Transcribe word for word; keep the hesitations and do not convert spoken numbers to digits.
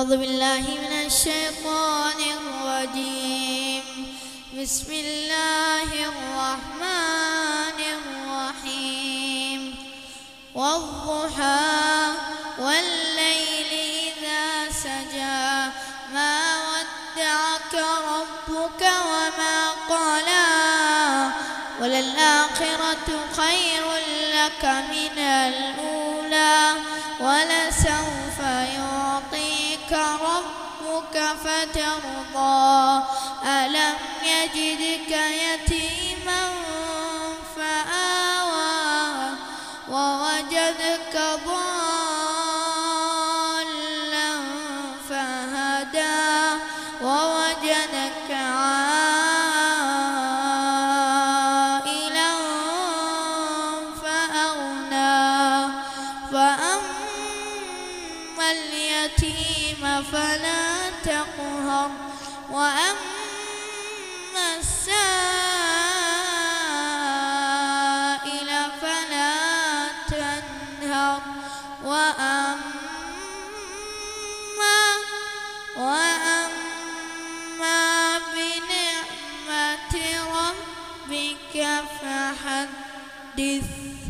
أعوذ بالله من الشيطان الرجيم. بسم الله الرحمن الرحيم. والضحى والليل إذا سجى ما ودعك ربك وما قلى وللآخرة خير لك من الأولى ولسوف يعطيك ربك فترضى ألم يجدك يتيما فآوى ووجدك ضالا فهدى ووجدك عائلا فأغنى فأما اليتيم فلا تقهر وأما السائل فلا تنهر وأما وأما بنعمة ربك فحدث.